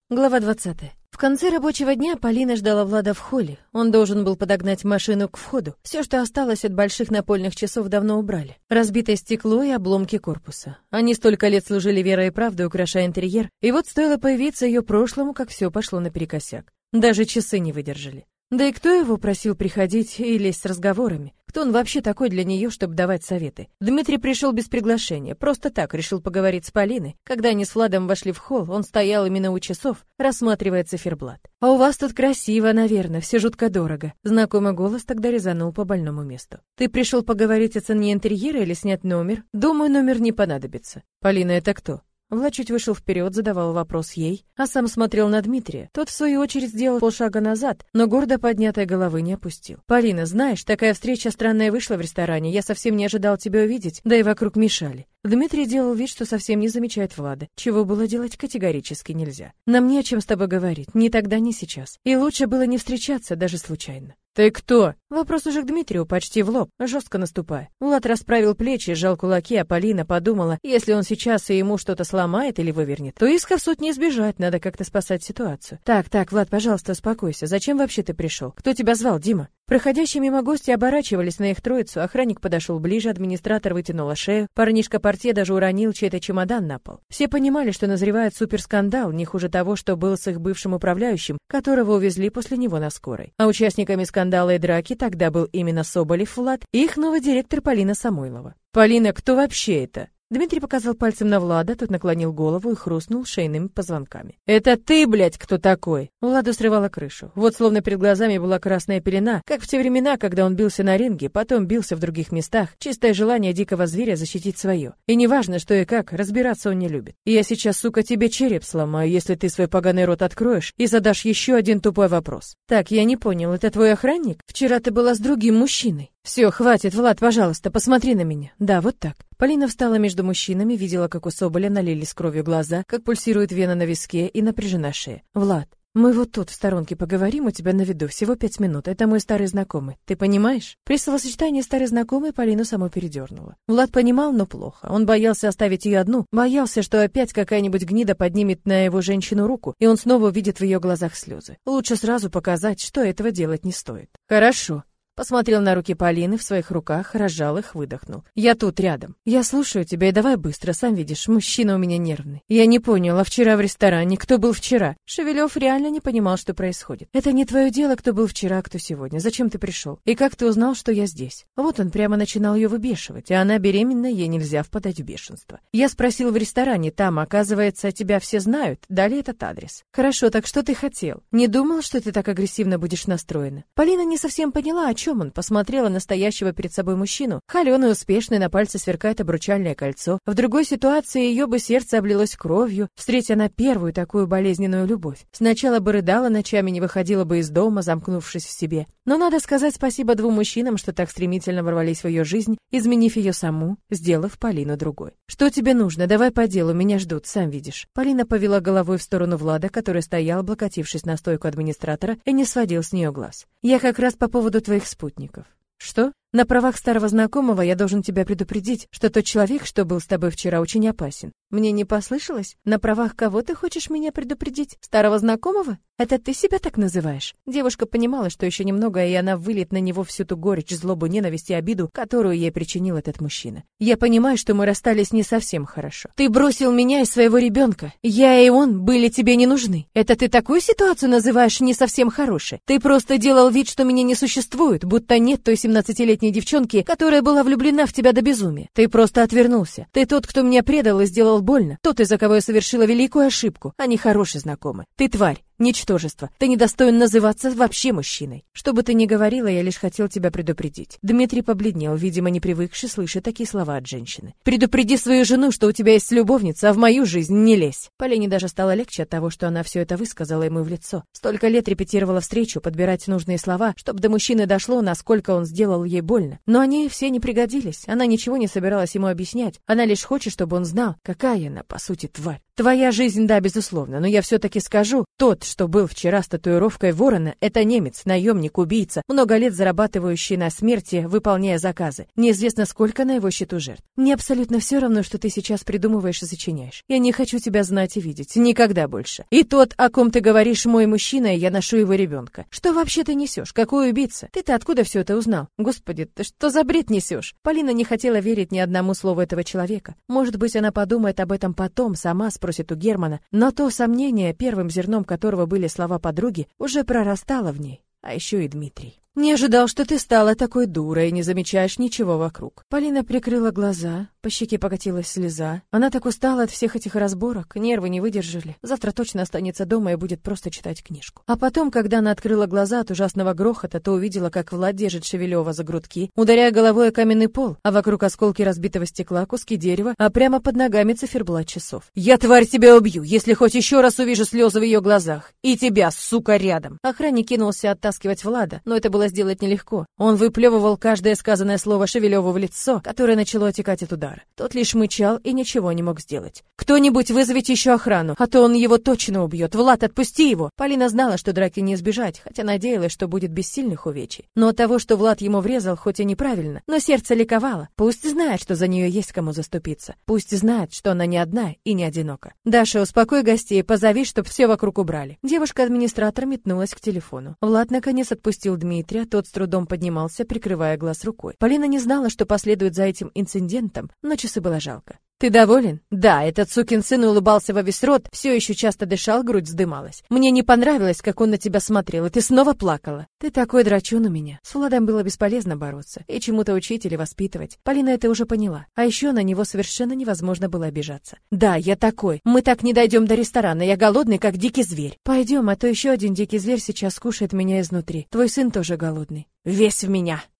Глава 20. В конце рабочего дня Полина ждала Влада в холле. Он должен был подогнать машину к входу. Все, что осталось от больших напольных часов, давно убрали. Разбитое стекло и обломки корпуса. Они столько лет служили верой и правдой, украшая интерьер, и вот стоило появиться ее прошлому, как все пошло наперекосяк. Даже часы не выдержали. Да и кто его просил приходить и лезть с разговорами? Кто он вообще такой для нее, чтобы давать советы? Дмитрий пришел без приглашения, просто так решил поговорить с Полиной. Когда они с Владом вошли в холл, он стоял именно у часов, рассматривая циферблат. «А у вас тут красиво, наверное, все жутко дорого». Знакомый голос тогда резанул по больному месту. «Ты пришел поговорить о цене интерьера или снять номер? Думаю, номер не понадобится». «Полина, это кто?» Влад чуть вышел вперед, задавал вопрос ей, а сам смотрел на Дмитрия. Тот, в свою очередь, сделал полшага назад, но гордо поднятой головы не опустил. «Полина, знаешь, такая встреча странная вышла в ресторане. Я совсем не ожидал тебя увидеть, да и вокруг мешали». Дмитрий делал вид, что совсем не замечает Влада, чего было делать категорически нельзя. «Нам не о чем с тобой говорить, ни тогда, ни сейчас. И лучше было не встречаться, даже случайно». «Ты кто?» Вопрос уже к Дмитрию, почти в лоб, жестко наступая. Влад расправил плечи, сжал кулаки, а Полина подумала, если он сейчас и ему что-то сломает или вывернет, то иска в суд не избежать, надо как-то спасать ситуацию. Так, Влад, пожалуйста, успокойся. Зачем вообще ты пришел? Кто тебя звал, Дима?» Проходящие мимо гости оборачивались на их троицу, охранник подошел ближе, администратор вытянула шею, парнишка-портье даже уронил чей-то чемодан на пол. Все понимали, что назревает суперскандал, не хуже того, что был с их бывшим управляющим, которого увезли после него на скорой. А участниками скандала и драки тогда был именно Соболев Влад и их новый директор Полина Самойлова. «Полина, кто вообще это?» Дмитрий показал пальцем на Влада, тот наклонил голову и хрустнул шейными позвонками. «Это ты, блядь, кто такой?» Владу срывала крышу. Вот словно перед глазами была красная пелена, как в те времена, когда он бился на ринге, потом бился в других местах, чистое желание дикого зверя защитить свое. И неважно, что и как, разбираться он не любит. И я сейчас, сука, тебе череп сломаю, если ты свой поганый рот откроешь и задашь еще один тупой вопрос. Так, я не понял, это твой охранник? Вчера ты была с другим мужчиной. Все, хватит, Влад, пожалуйста, посмотри на меня. Да, вот так. Полина встала между мужчинами, видела, как у Соболя налились кровью глаза, как пульсирует вена на виске и напряжена шея. «Влад, мы вот тут в сторонке поговорим, у тебя на виду, всего 5 минут. Это мой старый знакомый. Ты понимаешь?» При словосочетании «старый знакомый» Полину саму передернула. Влад понимал, но плохо. Он боялся оставить ее одну, боялся, что опять какая-нибудь гнида поднимет на его женщину руку, и он снова увидит в ее глазах слезы. Лучше сразу показать, что этого делать не стоит. «Хорошо». Посмотрел на руки Полины в своих руках, разжал их, выдохнул. «Я тут рядом. Я слушаю тебя, и давай быстро, сам видишь, мужчина у меня нервный». «Я не понял, а вчера в ресторане кто был вчера?» Шевелев реально не понимал, что происходит. «Это не твое дело, кто был вчера, а кто сегодня. Зачем ты пришел? И как ты узнал, что я здесь?» Вот он прямо начинал ее выбешивать, а она беременна, ей нельзя впадать в бешенство. «Я спросил в ресторане, там, оказывается, тебя все знают, дали этот адрес». «Хорошо, так что ты хотел? Не думал, что ты так агрессивно будешь настроена?» Полина не совсем поняла, о чем он, посмотрела на стоящего перед собой мужчину. Холеный, успешный, на пальце сверкает обручальное кольцо. В другой ситуации ее бы сердце облилось кровью, встретя на первую такую болезненную любовь. Сначала бы рыдала ночами, не выходила бы из дома, замкнувшись в себе. Но надо сказать спасибо 2 мужчинам, что так стремительно ворвались в ее жизнь, изменив ее саму, сделав Полину другой. «Что тебе нужно? Давай по делу, меня ждут, сам видишь». Полина повела головой в сторону Влада, который стоял, облокотившись на стойку администратора, и не сводил с нее глаз. «Я как раз по поводу твоих спутников». «Что?» «На правах старого знакомого я должен тебя предупредить, что тот человек, что был с тобой вчера, очень опасен». «Мне не послышалось? На правах кого ты хочешь меня предупредить? Старого знакомого? Это ты себя так называешь?» Девушка понимала, что еще немного, и она выльет на него всю ту горечь, злобу, ненависть и обиду, которую ей причинил этот мужчина. «Я понимаю, что мы расстались не совсем хорошо. Ты бросил меня и своего ребенка. Я и он были тебе не нужны. Это ты такую ситуацию называешь не совсем хорошей? Ты просто делал вид, что меня не существует, будто нет той 17-летней девчонки, которая была влюблена в тебя до безумия. Ты просто отвернулся. Ты тот, кто меня предал и сделал больно. Тот, из-за кого я совершила великую ошибку, а не хороший знакомый. Ты тварь. Ничтожество. Ты недостоин называться вообще мужчиной. Что бы ты ни говорила, я лишь хотел тебя предупредить». Дмитрий побледнел, видимо, не привыкший слышать такие слова от женщины. «Предупреди свою жену, что у тебя есть любовница, а в мою жизнь не лезь». Полине даже стало легче от того, что она все это высказала ему в лицо. Столько лет репетировала встречу, подбирать нужные слова, чтобы до мужчины дошло, насколько он сделал ей больно. Но они все не пригодились. Она ничего не собиралась ему объяснять. Она лишь хочет, чтобы он знал, какая она, по сути, тварь. Твоя жизнь, да, безусловно, но я все-таки скажу, тот, что был вчера с татуировкой ворона, это немец, наемник, убийца, много лет зарабатывающий на смерти, выполняя заказы. Неизвестно, сколько на его счету жертв. Мне абсолютно все равно, что ты сейчас придумываешь и сочиняешь. Я не хочу тебя знать и видеть, никогда больше. И тот, о ком ты говоришь, мой мужчина, и я ношу его ребенка. Что вообще ты несешь? Какой убийца? Ты-то откуда все это узнал? Господи, ты что за бред несешь? Полина не хотела верить ни одному слову этого человека. Может быть, она подумает об этом потом, сама спросит у Германа, но то сомнение, первым зерном которого были слова подруги, уже прорастало в ней. А еще и Дмитрий. Не ожидал, что ты стала такой дурой и не замечаешь ничего вокруг. Полина прикрыла глаза, по щеке покатилась слеза. Она так устала от всех этих разборок, нервы не выдержали. Завтра точно останется дома и будет просто читать книжку. А потом, когда она открыла глаза от ужасного грохота, то увидела, как Влад держит Шевелева за грудки, ударяя головой о каменный пол, а вокруг осколки разбитого стекла, куски дерева, а прямо под ногами циферблат часов. «Я, тварь, тебя убью, если хоть еще раз увижу слезы в ее глазах. И тебя, сука, рядом!» Охранник кинулся оттаскивать Влада, но это было сделать нелегко. Он выплевывал каждое сказанное слово Шевелеву в лицо, которое начало отекать от удара. Тот лишь мычал и ничего не мог сделать. «Кто-нибудь вызовите еще охрану, а то он его точно убьет. Влад, отпусти его!» Полина знала, что драки не избежать, хотя надеялась, что будет без сильных увечий. Но от того, что Влад ему врезал, хоть и неправильно, но сердце ликовало. Пусть знает, что за нее есть кому заступиться. Пусть знает, что она не одна и не одинока. «Даша, успокой гостей, позови, чтоб все вокруг убрали». Девушка-администратор метнулась к телефону. Влад наконец отпустил Дмитрия, тот с трудом поднимался, прикрывая глаз рукой. Полина не знала, что последует за этим инцидентом, но часы было жалко. «Ты доволен?» «Да, этот сукин сын улыбался во весь рот, все еще часто дышал, грудь вздымалась. Мне не понравилось, как он на тебя смотрел, и ты снова плакала. Ты такой драчун у меня». С Владом было бесполезно бороться и чему-то учить или воспитывать. Полина это уже поняла. А еще на него совершенно невозможно было обижаться. «Да, я такой. Мы так не дойдем до ресторана, я голодный, как дикий зверь». «Пойдем, а то еще один дикий зверь сейчас кушает меня изнутри. Твой сын тоже голодный». «Весь в меня».